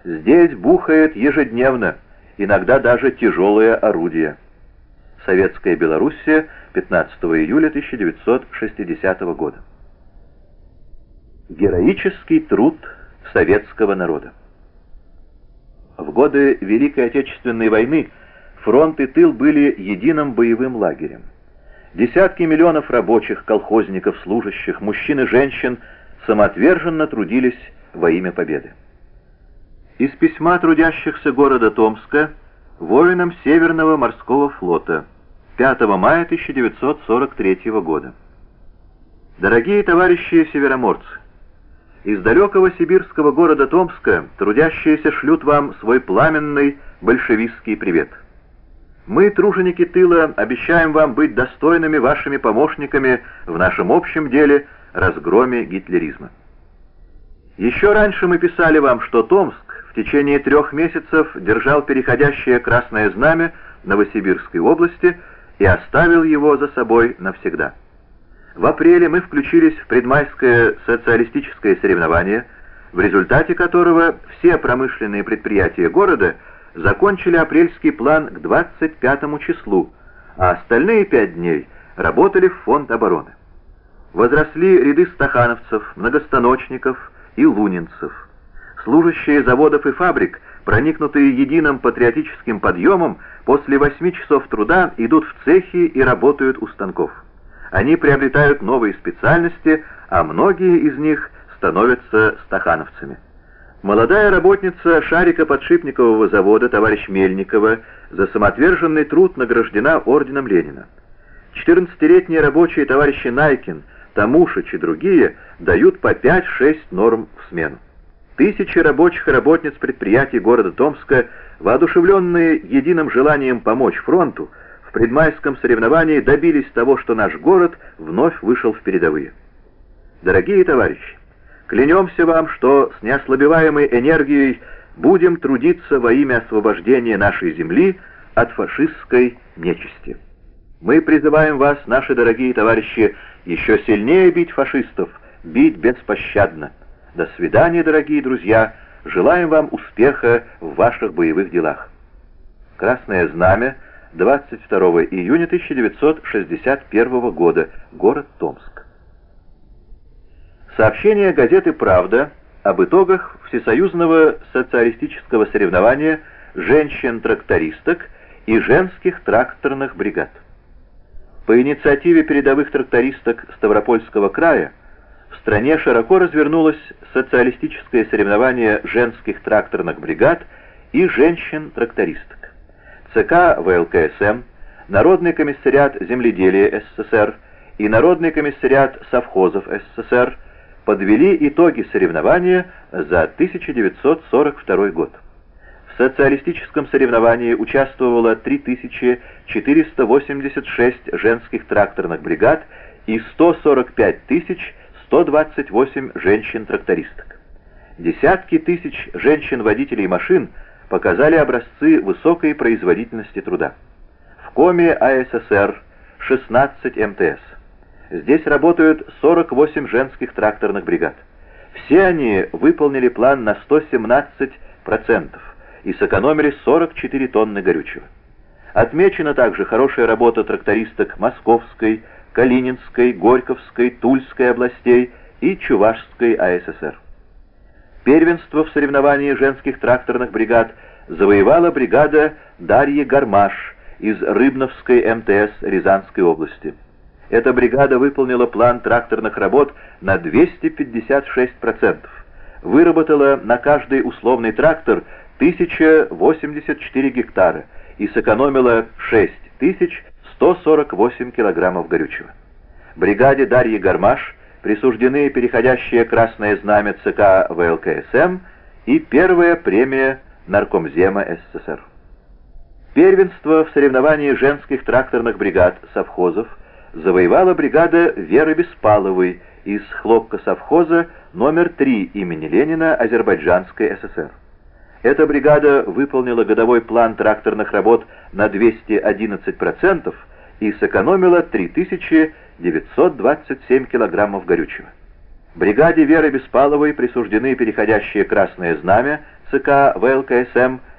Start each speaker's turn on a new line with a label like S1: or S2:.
S1: Здесь бухает ежедневно, иногда даже тяжелое орудие. Советская Белоруссия, 15 июля 1960 года. Героический труд советского народа. В годы Великой Отечественной войны фронт и тыл были единым боевым лагерем. Десятки миллионов рабочих, колхозников, служащих, мужчин и женщин самоотверженно трудились во имя победы. Из письма трудящихся города Томска воинам Северного морского флота 5 мая 1943 года. Дорогие товарищи североморцы, из далекого сибирского города Томска трудящиеся шлют вам свой пламенный большевистский привет. Мы, труженики тыла, обещаем вам быть достойными вашими помощниками в нашем общем деле разгроме гитлеризма. Еще раньше мы писали вам, что Томск в течение 3 месяцев держал переходящее Красное Знамя Новосибирской области и оставил его за собой навсегда. В апреле мы включились в предмайское социалистическое соревнование, в результате которого все промышленные предприятия города закончили апрельский план к 25 числу, а остальные 5 дней работали в фонд обороны. Возросли ряды стахановцев, многостаночников и лунинцев. Служащие заводов и фабрик, проникнутые единым патриотическим подъемом, после 8 часов труда идут в цехи и работают у станков. Они приобретают новые специальности, а многие из них становятся стахановцами. Молодая работница шарикоподшипникового завода товарищ Мельникова за самоотверженный труд награждена орденом Ленина. 14-летние рабочие товарищи Найкин, Тамушич и другие дают по 5-6 норм в смену. Тысячи рабочих и работниц предприятий города Томска, воодушевленные единым желанием помочь фронту, в предмайском соревновании добились того, что наш город вновь вышел в передовые. Дорогие товарищи, клянемся вам, что с неослабеваемой энергией будем трудиться во имя освобождения нашей земли от фашистской нечисти. Мы призываем вас, наши дорогие товарищи, еще сильнее бить фашистов, бить беспощадно. До свидания, дорогие друзья, желаем вам успеха в ваших боевых делах. Красное Знамя, 22 июня 1961 года, город Томск. Сообщение газеты «Правда» об итогах всесоюзного социалистического соревнования женщин-трактористок и женских тракторных бригад. По инициативе передовых трактористок Ставропольского края в стране широко развернулось социалистическое соревнование женских тракторных бригад и женщин-трактористок. ЦК ВЛКСМ, Народный комиссариат земледелия СССР и Народный комиссариат совхозов СССР подвели итоги соревнования за 1942 год. В социалистическом соревновании участвовало 3486 женских тракторных бригад и 145 128 женщин-трактористок. Десятки тысяч женщин-водителей машин показали образцы высокой производительности труда. В Коме АССР 16 МТС. Здесь работают 48 женских тракторных бригад. Все они выполнили план на 117% и сэкономили 44 тонны горючего. Отмечена также хорошая работа трактористок Московской, Калининской, Горьковской, Тульской областей и Чувашской АССР. Первенство в соревновании женских тракторных бригад завоевала бригада Дарьи Гармаш из Рыбновской МТС Рязанской области. Эта бригада выполнила план тракторных работ на 256%, выработала на каждый условный трактор 1084 гектара и сэкономила 6148 килограммов горючего. Бригаде Дарьи Гармаш присуждены переходящее Красное Знамя ЦК ВЛКСМ и первая премия Наркомзема СССР. Первенство в соревновании женских тракторных бригад совхозов завоевала бригада Веры Беспаловой из хлопкосовхоза номер 3 имени Ленина Азербайджанской ССР. Эта бригада выполнила годовой план тракторных работ на 211% и сэкономила 3927 килограммов горючего. Бригаде Веры Беспаловой присуждены переходящее Красное Знамя ЦК ВЛКСМ